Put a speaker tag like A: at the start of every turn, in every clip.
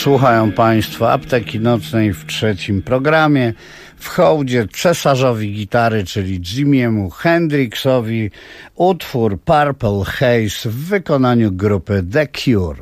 A: Słuchają Państwo Apteki Nocnej w trzecim programie. W hołdzie cesarzowi gitary, czyli Jimiemu Hendrixowi, utwór Purple Haze w wykonaniu grupy The Cure.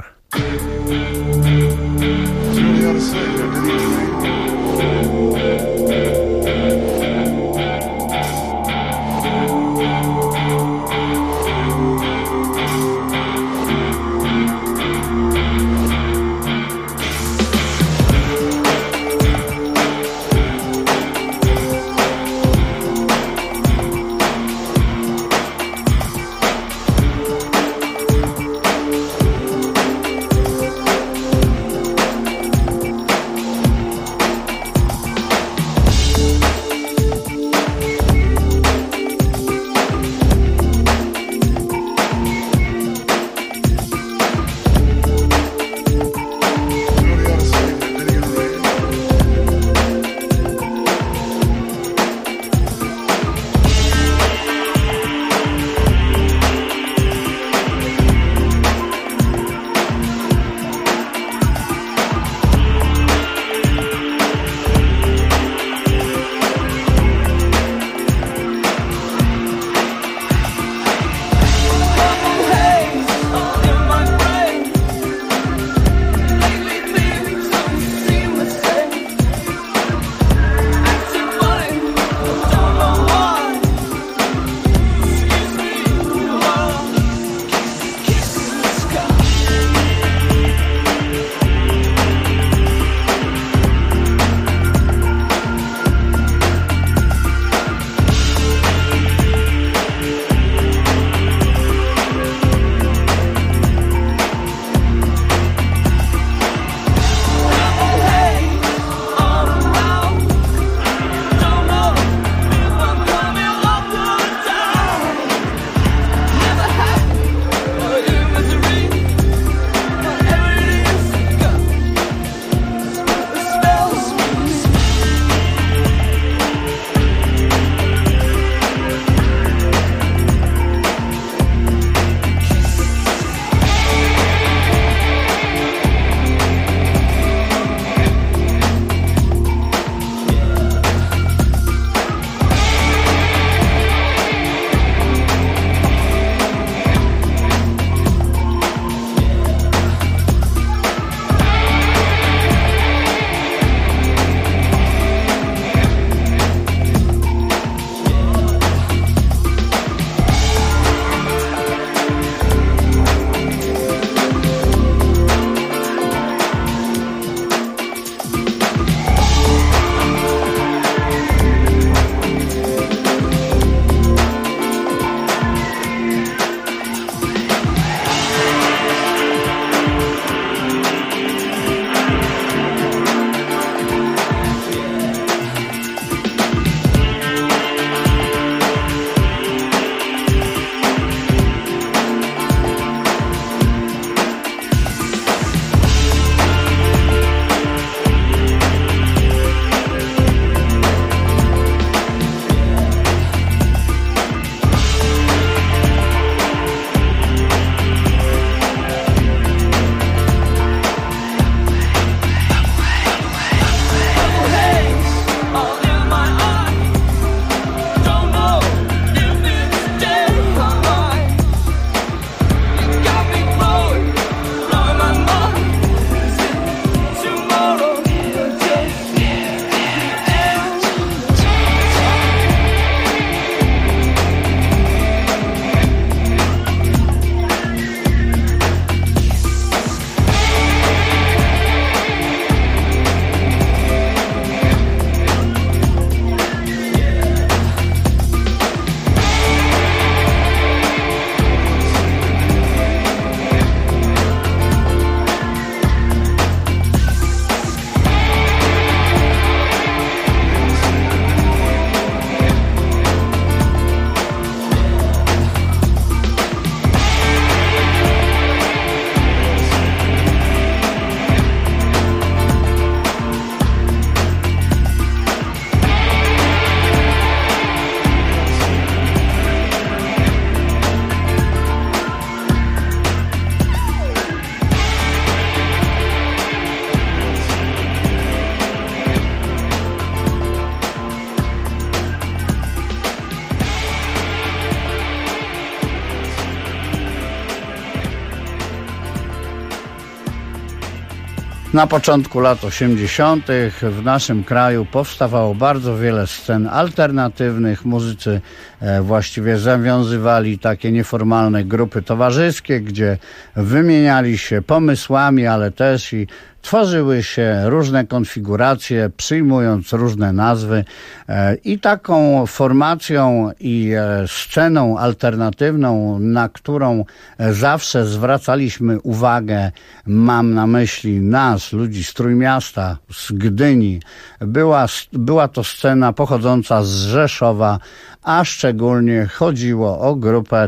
A: Na początku lat 80. w naszym kraju powstawało bardzo wiele scen alternatywnych. Muzycy właściwie zawiązywali takie nieformalne grupy towarzyskie, gdzie wymieniali się pomysłami, ale też i tworzyły się różne konfiguracje, przyjmując różne nazwy i taką formacją i sceną alternatywną, na którą zawsze zwracaliśmy uwagę, mam na myśli nas, ludzi z Trójmiasta, z Gdyni. Była to scena pochodząca z Rzeszowa, a szczególnie chodziło o grupę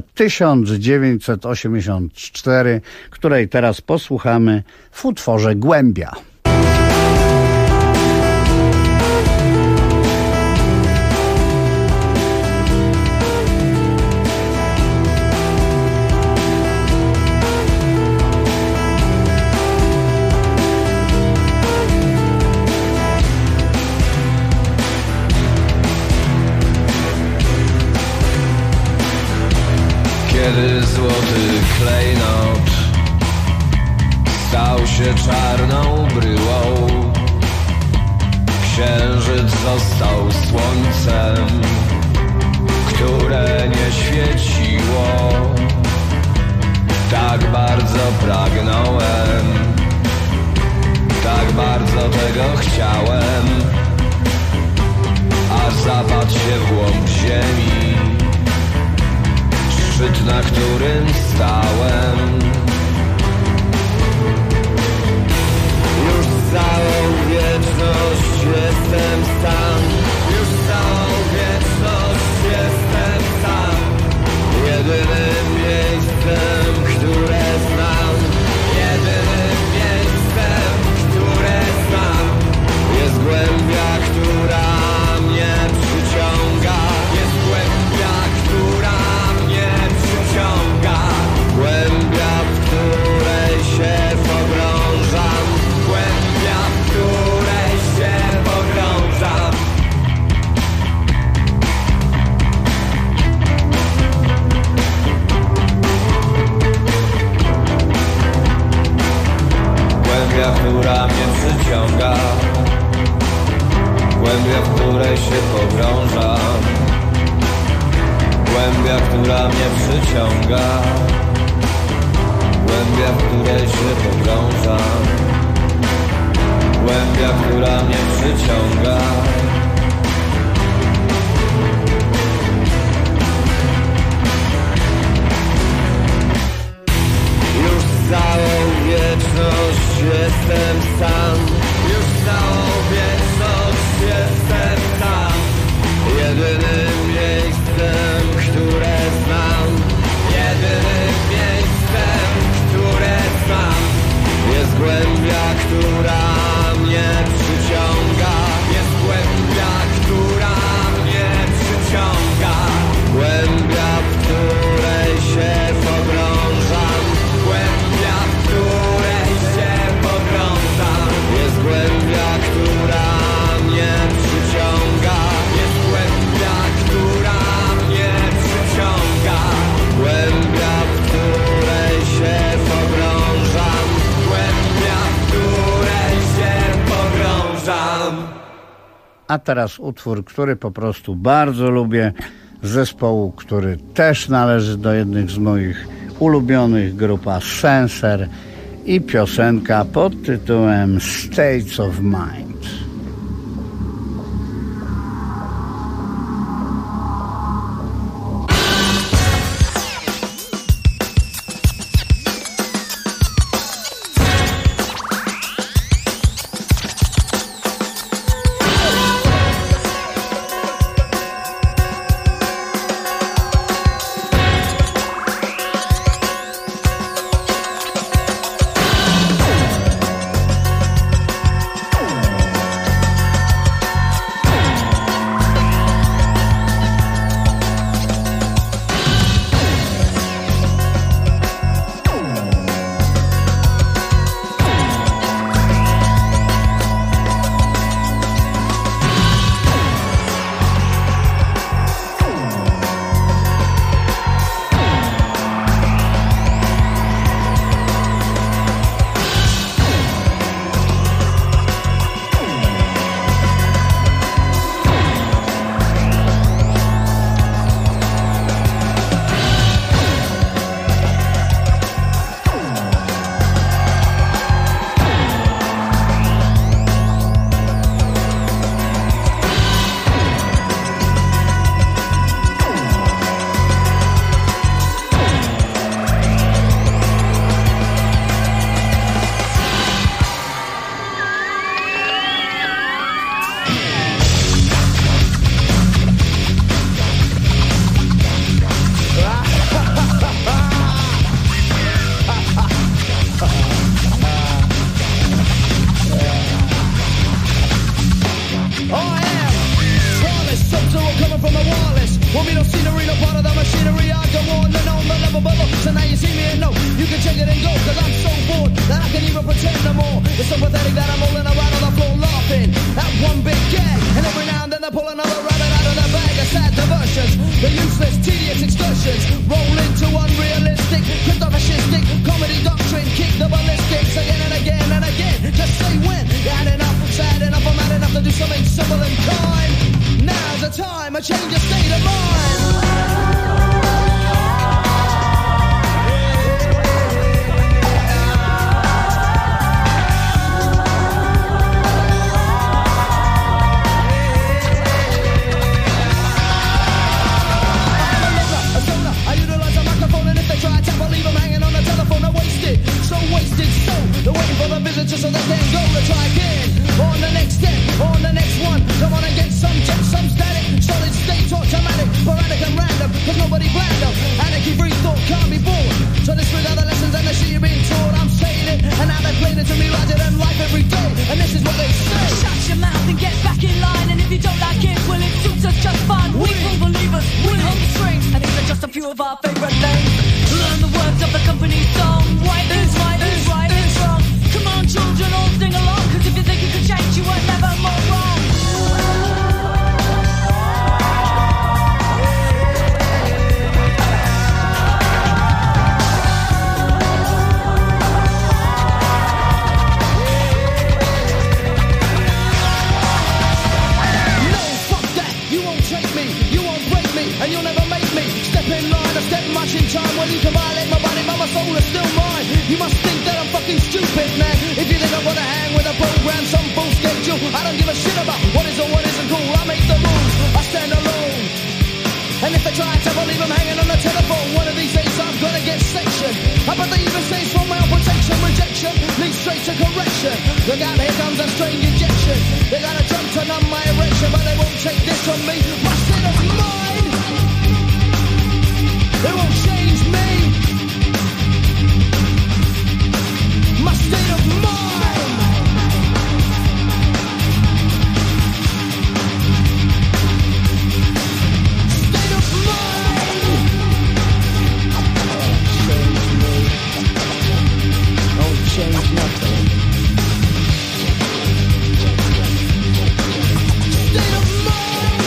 A: 1984, której teraz posłuchamy w utworze Głębia.
B: Kiedy złoty klejnot stał się czarną bryłą, księżyc został słońcem, które nie świeciło. Tak bardzo pragnąłem, tak bardzo tego chciałem, aż zapadł się w głąb ziemi, szczyt, na którym stałem. Już całą wieczność jestem sam, już całą wieczność jestem sam. Jedynym miejscem, które znam, jedynym miejscem, które znam, jest głębia, która mnie przyciąga. Jest głębia, która mnie przyciąga. Głębia, w której się pogrążam. Głębia, w której się pogrążam. Głębia, która mnie przyciąga. Głębia, w której się pogrążam. Głębia, która mnie przyciąga. Głębia, w której się pogrążam. Głębia, która mnie przyciąga. Już całą wieczność jestem sam. Już całą wieczność jestem sam. Jedynym miejscem, które znam, jedynym miejscem, które znam, jest głębia, która mnie przyciąga. Jest głębia, która mnie przyciąga. Głębia, w której się pogrążam. Głębia, w której się pogrążam. Jest głębia, która mnie przyciąga. Jest głębia, która mnie przyciąga. Głębia, w której się pogrążam. Głębia, w której się pogrążam.
A: A teraz utwór, który po prostu bardzo lubię, zespołu, który też należy do jednych z moich ulubionych, grupa Censer i piosenka pod tytułem States of Mind.
B: that I'm rolling around on the floor laughing at one big gag. And every now and then I pull another rabbit out of the bag of sad diversions. The useless, tedious excursions roll into unrealistic, crypto-fascistic comedy doctrine. Kick the ballistics again and again and again. Just say when you had enough, sad enough, I'm mad enough to do something simple and kind. Now's the time, I change your state of mind. They're waiting for the visitor so they can go to try again. On the next step, on the next one. Come on and get some jet, some static. Solid state, automatic, sporadic and random. Cause nobody planned them. Anarchy, free thought, can't be born. So disregard the lessons and the shit you're being taught. I'm saying it, and now they're playing it to me larger than life every day. And this is what they say.
C: Shut your mouth and get back in line. And if you don't like it, well, it suits us just fine. We full believers, we hold the strings. And these are just a few of our favorite names. Learn the words of the company's song. Right is right, is right, is wrong. Come on, children, all sing along. Cause if you think you could change, you were never more wrong.
B: No, fuck that. You won't take me, you won't break me, and you'll never make me step in line or step much in time. Well, you can violate my body, but my soul is still mine. You must think that I'm fucking stupid, man. If you think I'm gonna hang with a program, some full schedule, I don't give a shit about what is or what isn't cool. I make the rules, I stand alone. And if they try to leave them hanging on the telephone, one of these days I'm gonna get sectioned. I bet they even say it's for my own protection. Rejection leads straight to correction. Look out, here comes a strange injection. They got a drug to numb my erection, but they won't take this from me. My state of mind, they won't change me. My state of mind. State of mind. Don't change nothing. State of mind.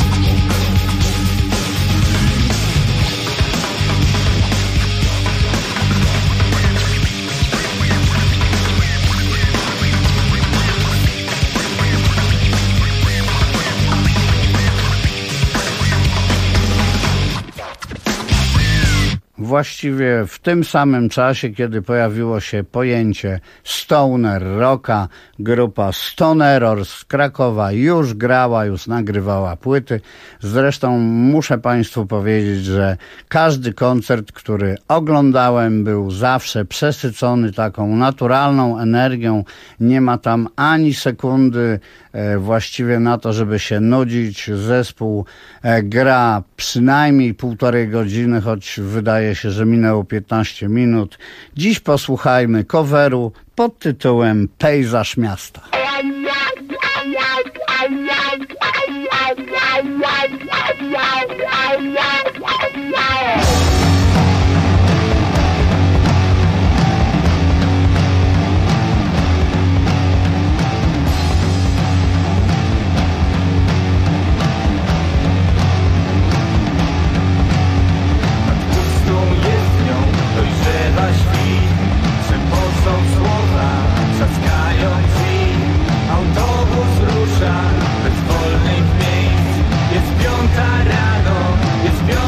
A: Właściwie w tym samym czasie, kiedy pojawiło się pojęcie stoner rocka, grupa Stone Error z Krakowa już grała, już nagrywała płyty. Zresztą muszę Państwu powiedzieć, że każdy koncert, który oglądałem, był zawsze przesycony taką naturalną energią. Nie ma tam ani sekundy właściwie na to, żeby się nudzić. Zespół gra przynajmniej 1,5 godziny, choć wydaje się, że minęło 15 minut. Dziś posłuchajmy coveru pod tytułem Pejzaż miasta.
D: Autobus rusza bez wolnych miejsc. Jest 5 rano, jest 5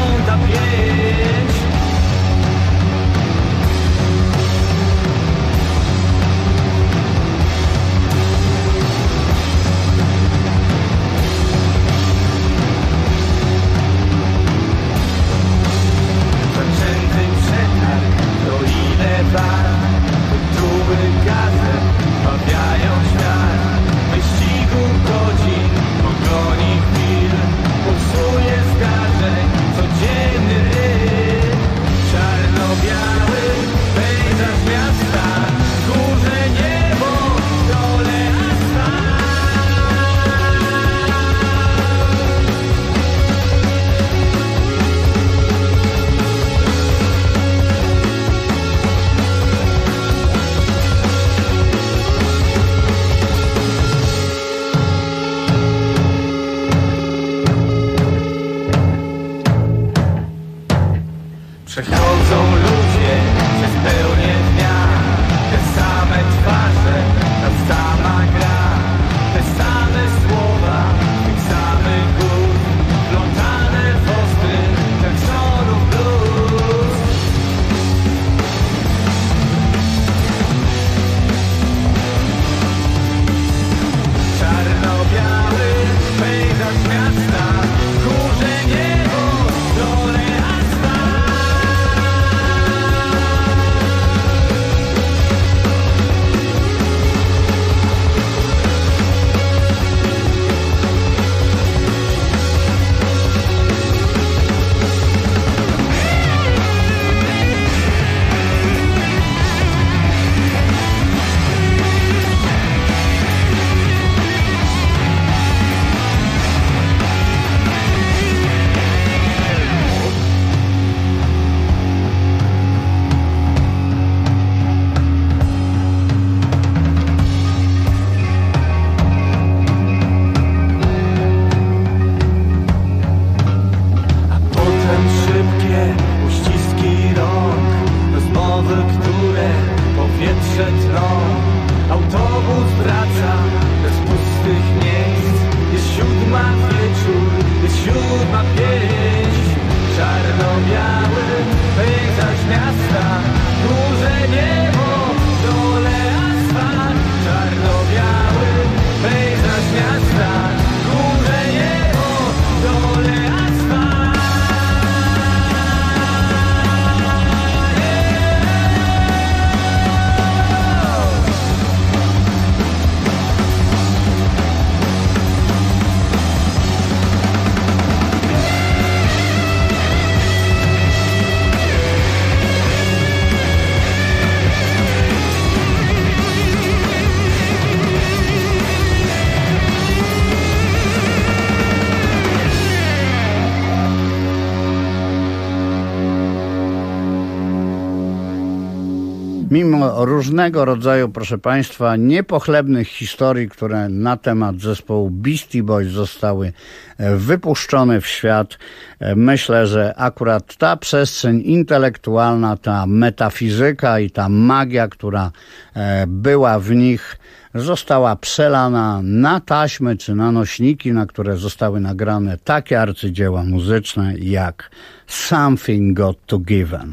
D: przetną. Autobus wraca bez pustych miejsc. Jest 7 wieczór, jest 7:05. Czarno-biały pejzaż miasta, duże niebo, dole asfalt. Czarno-biały pejzaż miasta, duże niebo, dole asfalt.
A: Mimo różnego rodzaju, proszę Państwa, niepochlebnych historii, które na temat zespołu Beastie Boys zostały wypuszczone w świat, myślę, że akurat ta przestrzeń intelektualna, ta metafizyka i ta magia, która była w nich, została przelana na taśmy czy na nośniki, na które zostały nagrane takie arcydzieła muzyczne jak Something Got to Given.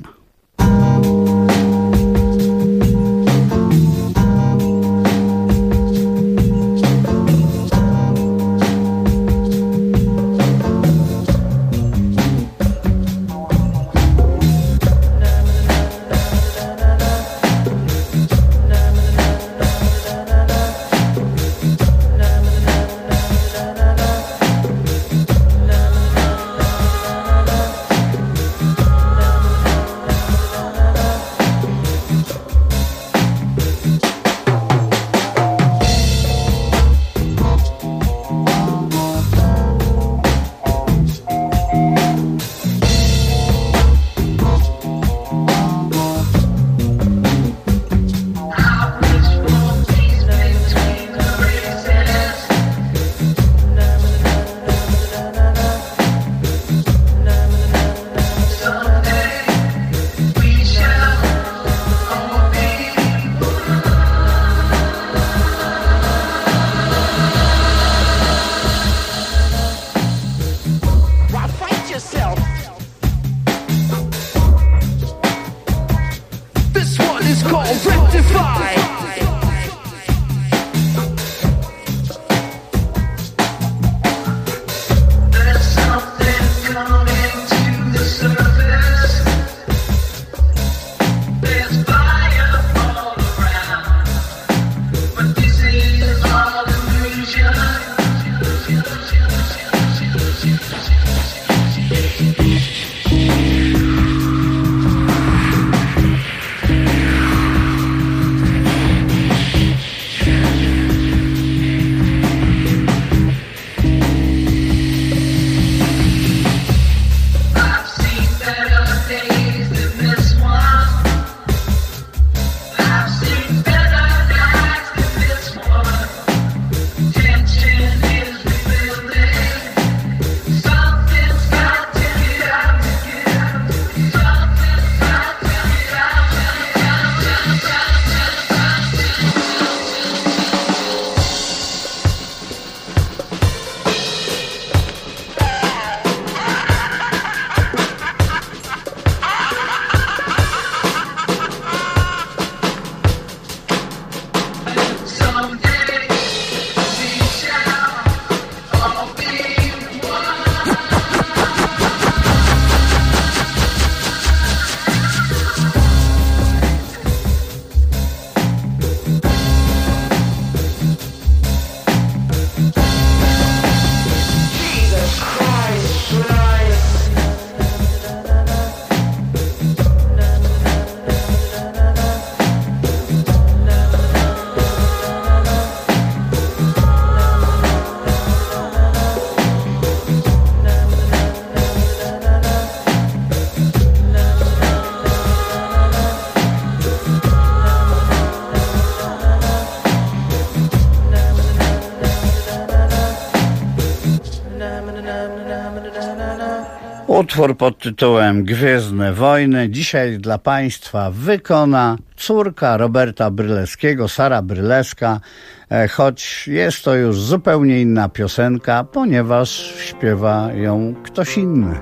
A: Utwór pod tytułem Gwiezdne Wojny dzisiaj dla Państwa wykona córka Roberta Bryleskiego, Sara Bryleska, choć jest to już zupełnie inna piosenka, ponieważ śpiewa ją ktoś inny.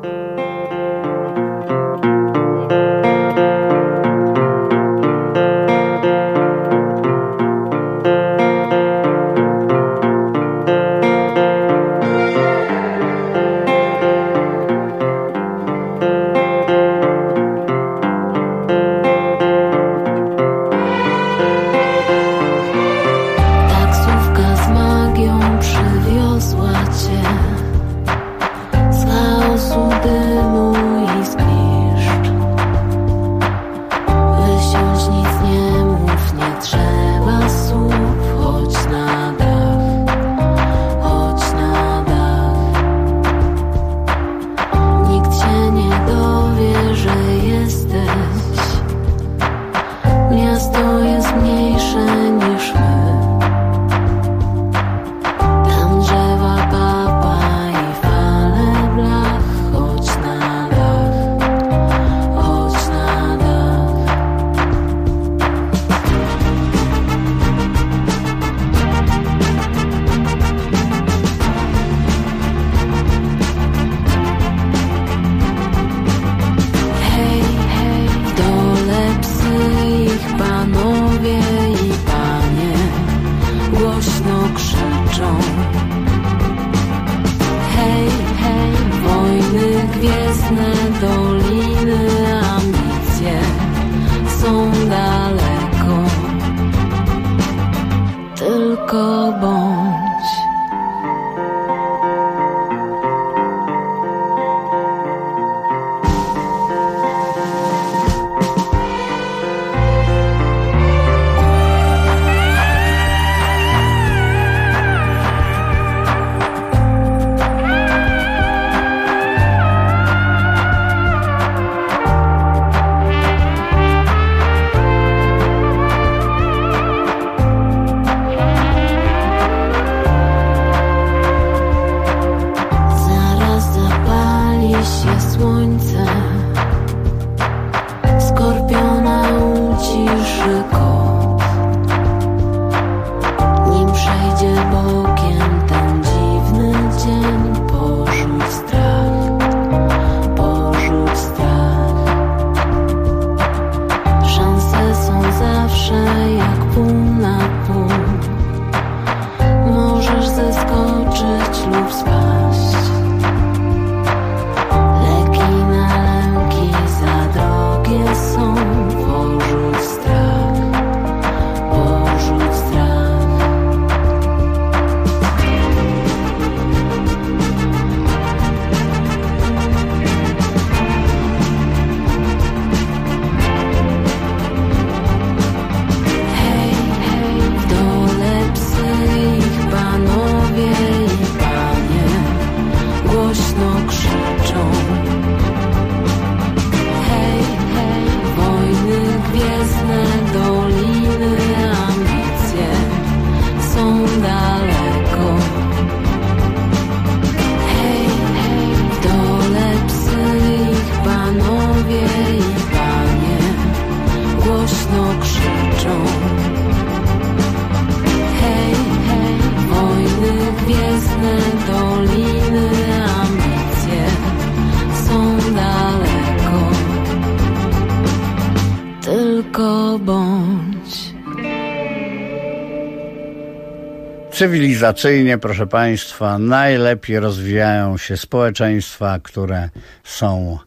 A: Cywilizacyjnie, proszę Państwa, najlepiej rozwijają się społeczeństwa, które są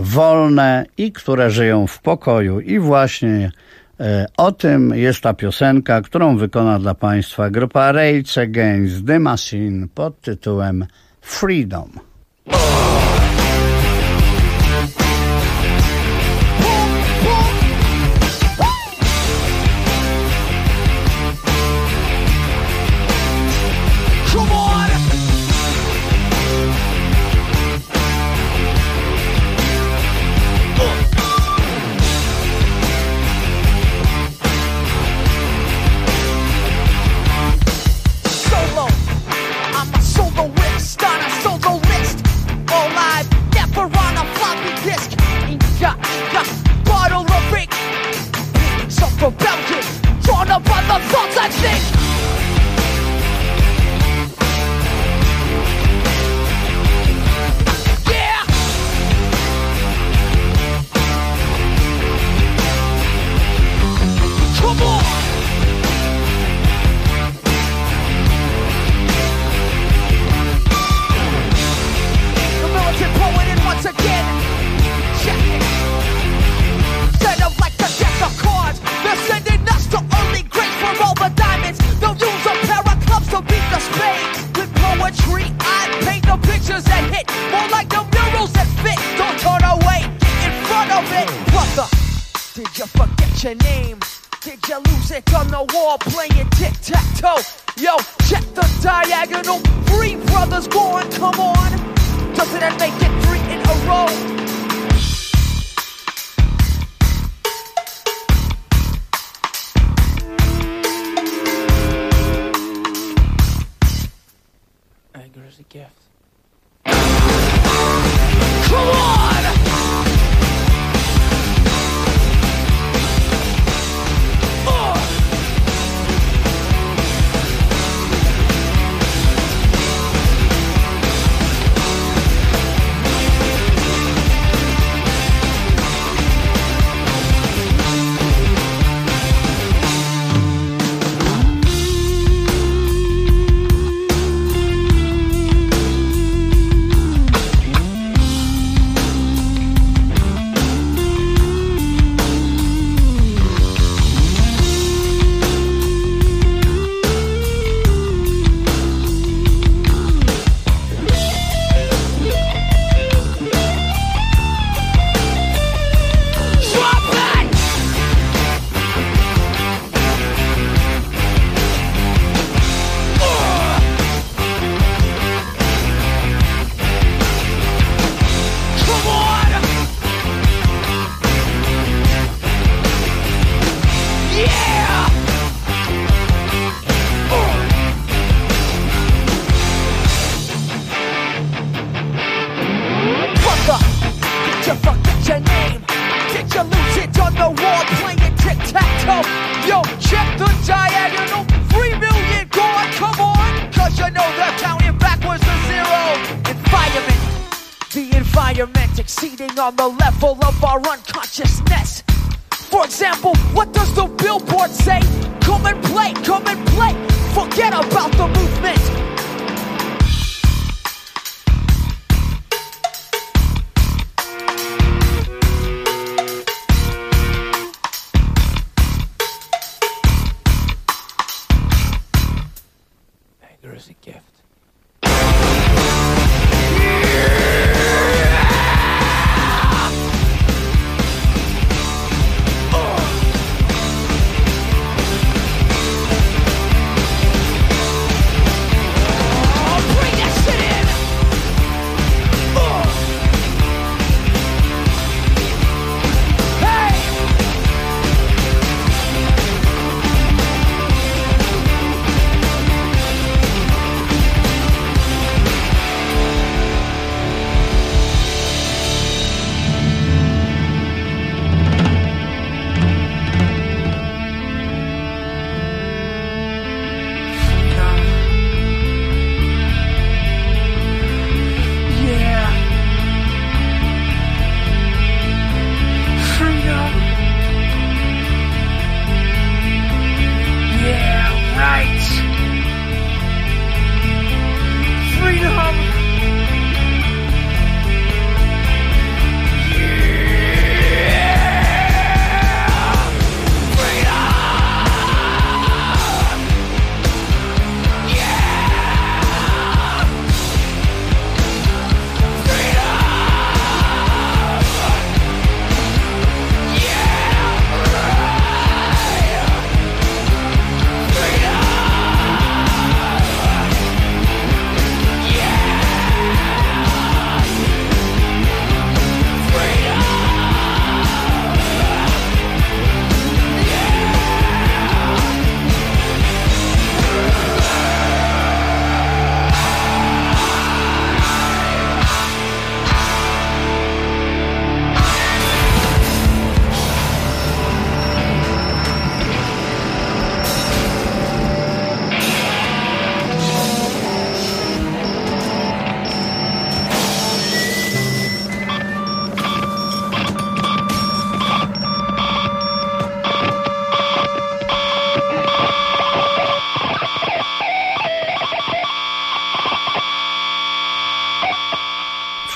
A: wolne i które żyją w pokoju. I właśnie o tym jest ta piosenka, którą wykona dla Państwa grupa Rage Against the Machine pod tytułem Freedom.
B: Soloist, on a soloist, all all-time thing. Yeah. Come on. The militant poet in once again. Check it. Set up like the deck of cards. They're sending us to early grades for all the diamonds. They'll use a pair of clubs to beat the spade. With poetry, I paint the pictures that hit. More like the murals that fit. Don't turn away, get in front of it. Brother, did you forget your name? Did you lose it on the wall playing tic-tac-toe? Yo, check the diagonal. 3 brothers gone, come on. Doesn't that make it 3 in a row?
E: Anger is a gift.
B: Come on! Exceeding on the level of our unconsciousness. For example, what does the billboard say? Come and play, forget about the movement.
E: Anger is a gift.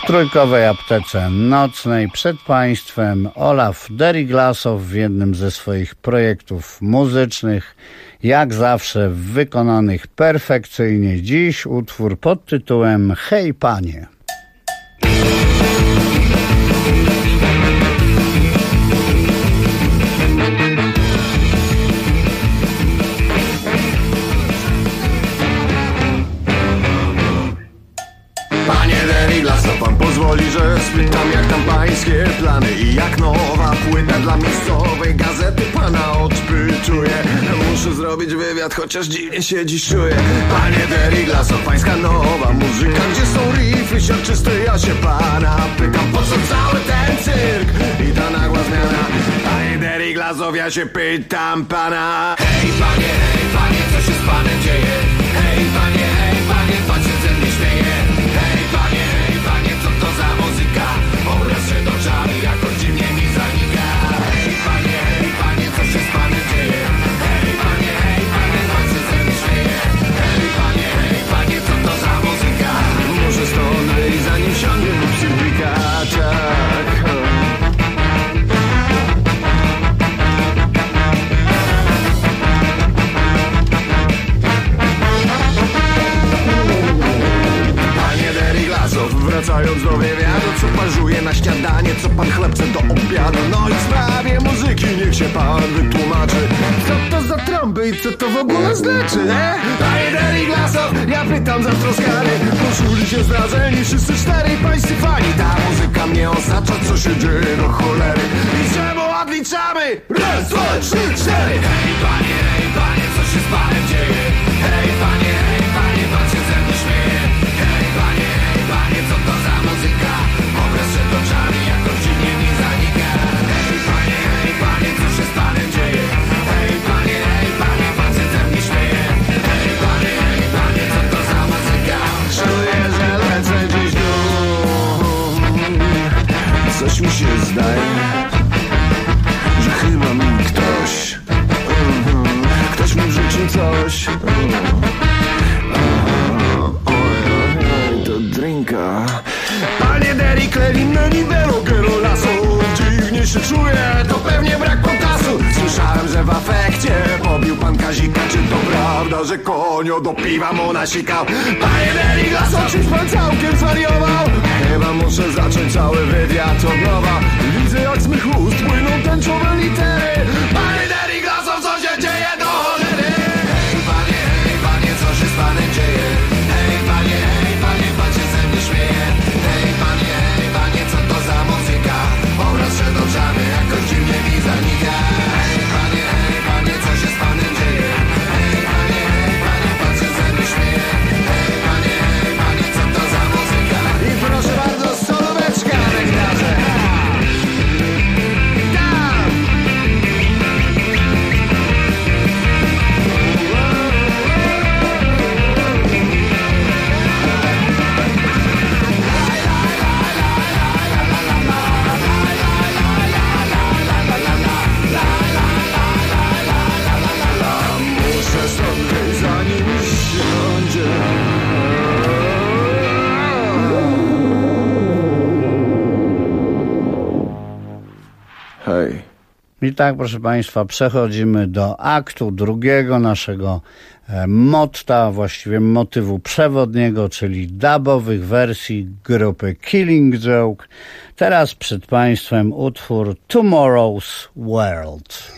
A: W trójkowej aptece nocnej przed Państwem Olaf Deriglasow w jednym ze swoich projektów muzycznych, jak zawsze wykonanych perfekcyjnie. Dziś utwór pod tytułem Hej Panie.
F: Panie Deriglasow, pan pozwoli, że spytam, jak tam pańskie plany i jak nowa płyta dla miejscowej gazety pana odpytuję. Muszę zrobić wywiad, chociaż dziwnie się dziś czuję. Panie Deriglasow, pańska nowa muzyka, gdzie są riffy siarczyste, ja się pana pytam, po co cały ten cyrk i ta nagła zmiana? Panie Deriglasow, ja się pytam pana. Hej panie, co się z panem dzieje? Hej panie, pan się ze mnie śmieje. Hej panie, co to za muzyka? Obraz przed oczami jakoś dziwnie mi zanika. Hej panie, co się z panem dzieje? Hej panie, pan się ze mnie śmieje. Hej panie, co to za muzyka? Może stąd wyjść, zanim siądzie w psychika, tak. Wracając do wywiadu, co pan żuje na śniadanie, co pan chlepce do obiadu. No i w sprawie muzyki niech się pan wytłumaczy, co to za trąby i co to w ogóle znaczy, Panie Deriglasow, ja pytam zatroskany, poczuli się zdradzeni wszyscy czterej pańscy fani. Ta muzyka mnie osacza, co się dzieje do cholery i czemu odliczamy? Raz, dwa, trzy, cztery. Hej panie, co się z panem dzieje? Hej panie, pan się ze mnie śmieje. Hej panie, co to za muzyka? Obraz przed oczami jakoś dziwnie mi zanika. Hej panie, co się z panem dzieje? Hej panie, pan się ze mnie śmieje. Hej panie, co to za muzyka? Czuję, że lecę dziś tu. Coś mi się zdaje, że chyba mi ktoś mi wrzucił coś. Drinka. Panie Derek, na nivelu lasu, dziwnie się czuję, to pewnie brak potasu. Słyszałem, że w afekcie pobił pan Kazika. Czy to prawda, że konio do piwa mu nasikał? Panie Derek, lasu, czyś pan całkiem zwariował? Chyba muszę zacząć cały wywiad od nowa. Widzę, jak z mych ust płyną tęczowe litery. Panie Derek, lasu, co się dzieje do cholery? Hej panie, co się z panem dzieje? Hej panie, pan się ze mnie śmieje. Hej panie, co to za muzyka? Obraz przed oczami jakoś dziwnie mi zanika. Hej panie, co się z panem dzieje? Hej panie, pan się ze mnie śmieje. Hej panie, co to za muzyka? I proszę bardzo, solóweczka na gitarze. Tam! Muszę stąd wyjść, zanim siądzie. Hej.
A: I tak, proszę Państwa, przechodzimy do aktu drugiego naszego motta, właściwie motywu przewodniego, czyli dubowych wersji grupy Killing Joke. Teraz przed Państwem utwór Tomorrow's World.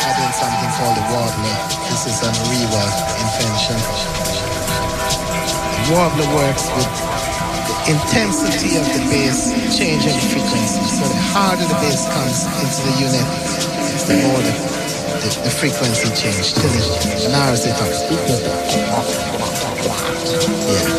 G: are doing something called the warbler. This is a rework invention. The warbler works with the intensity of the bass changing the frequency. So the harder the bass comes into the unit, the more the frequency change till it narrows it up. Yeah.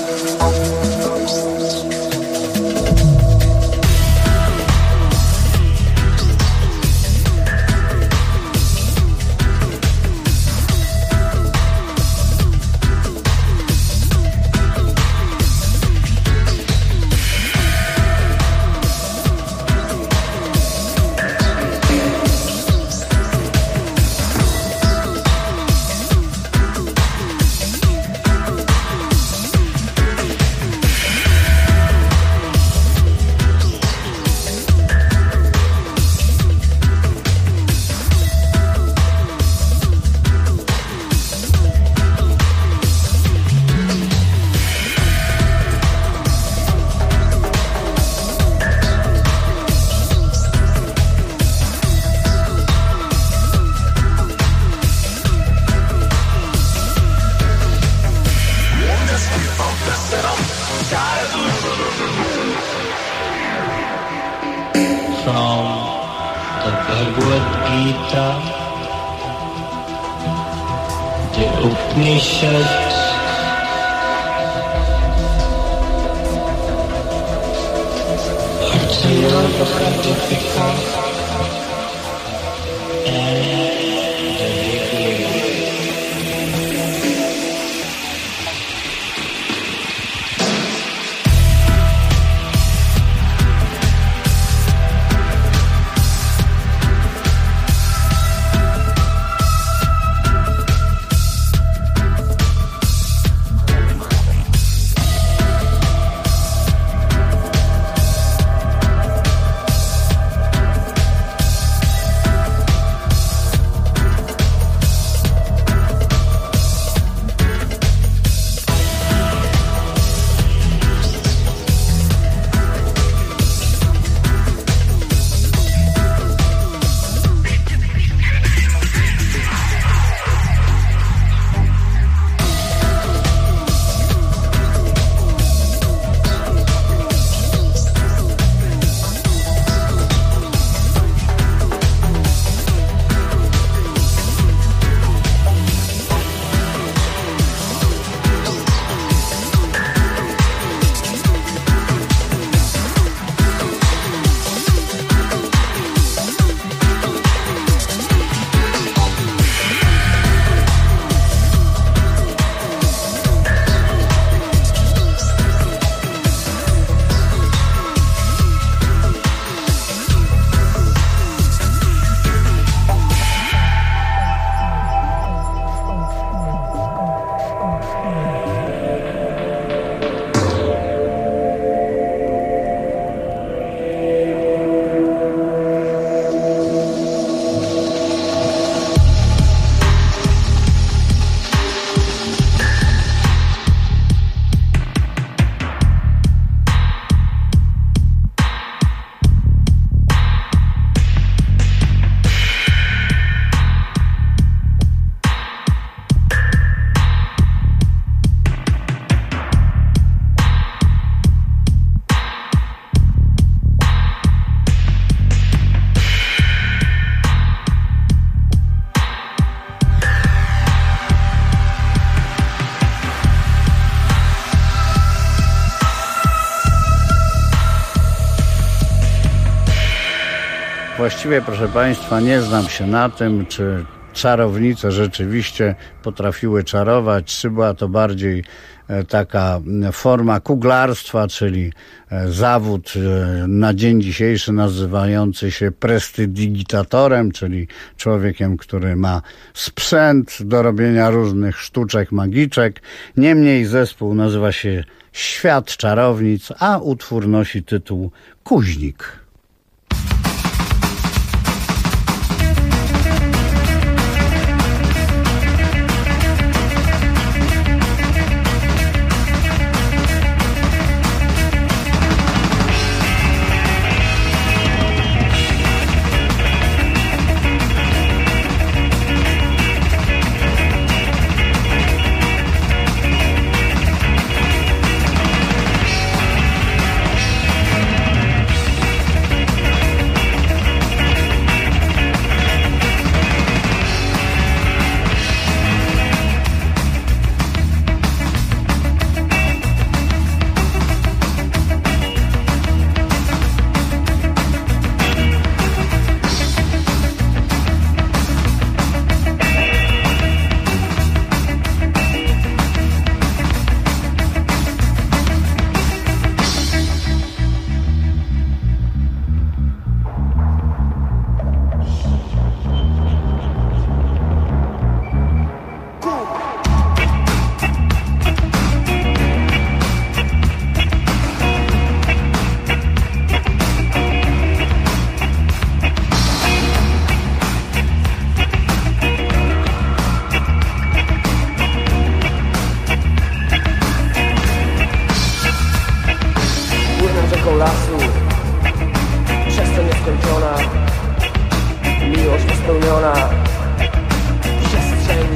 A: Właściwie, proszę Państwa, nie znam się na tym, czy czarownice rzeczywiście potrafiły czarować, czy była to bardziej taka forma kuglarstwa, czyli zawód na dzień dzisiejszy nazywający się prestidigitatorem, czyli człowiekiem, który ma sprzęt do robienia różnych sztuczek, magiczek. Niemniej zespół nazywa się Świat Czarownic, a utwór nosi tytuł Kuźnik.
H: lasu, przestrzeń nieskończona, miłość niespełniona, przestrzeń.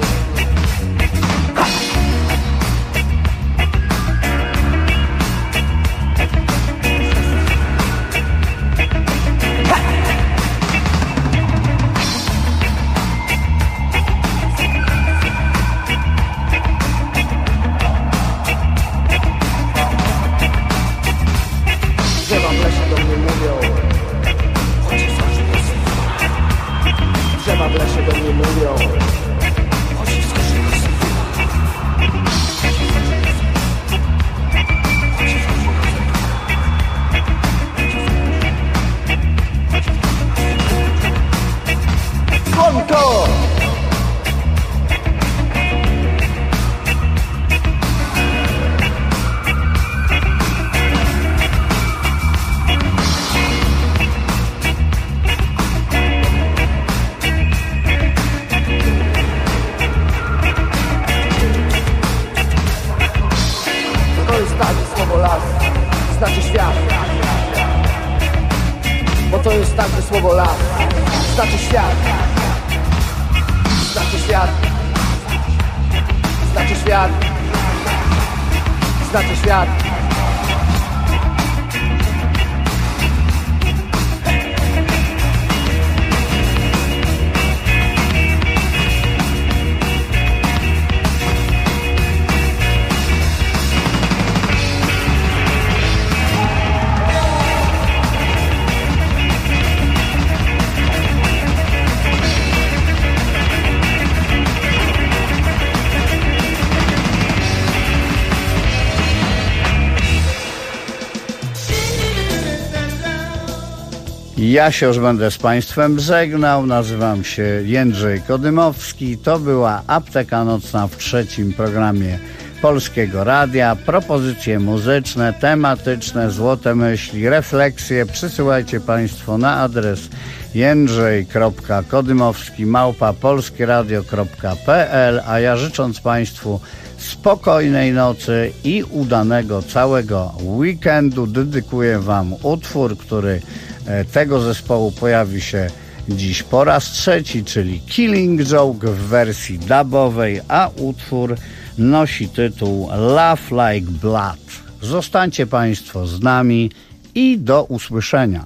H: Drzewa w lesie do mnie mówią, chodź i skocz do syfu. Drzewa w lesie do mnie mówią, chodź i skocz do syfu. Słonko! Znaczy świat. Bo to jest tak, że słowo las znaczy świat. Znaczy świat. Znaczy świat. Znaczy świat.
A: Ja się już będę z Państwem żegnał. Nazywam się Jędrzej Kodymowski. To była Apteka Nocna w trzecim programie Polskiego Radia. Propozycje muzyczne, tematyczne, złote myśli, refleksje przysyłajcie Państwo na adres jędrzej.kodymowski@polskieradio.pl, a ja życząc Państwu spokojnej nocy i udanego całego weekendu dedykuję Wam utwór, który tego zespołu pojawi się dziś po raz trzeci, czyli Killing Joke w wersji dubowej, a utwór nosi tytuł Love Like Blood. Zostańcie Państwo z nami i do usłyszenia.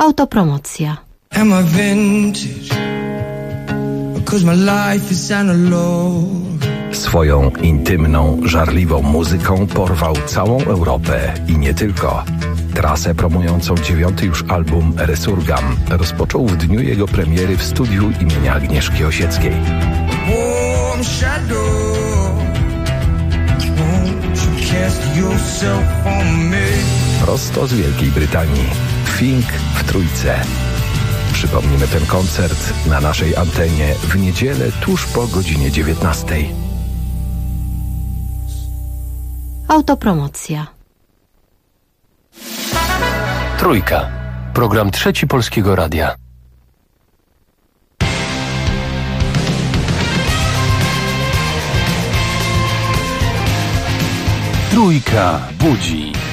I: Autopromocja.
J: Am I vintage? Because my life is analog.
K: Swoją intymną, żarliwą muzyką porwał całą Europę i nie tylko. Trasę promującą 9. już album Resurgam rozpoczął w dniu jego premiery w studiu imienia Agnieszki Osieckiej.
J: Warm shadow, won't you cast yourself on me?
K: Prosto z Wielkiej Brytanii. Fink w Trójce. Przypomnimy ten koncert na naszej antenie w niedzielę tuż po godzinie 19.
I: Autopromocja.
L: Trójka. Program Trzeci Polskiego Radia. Trójka budzi.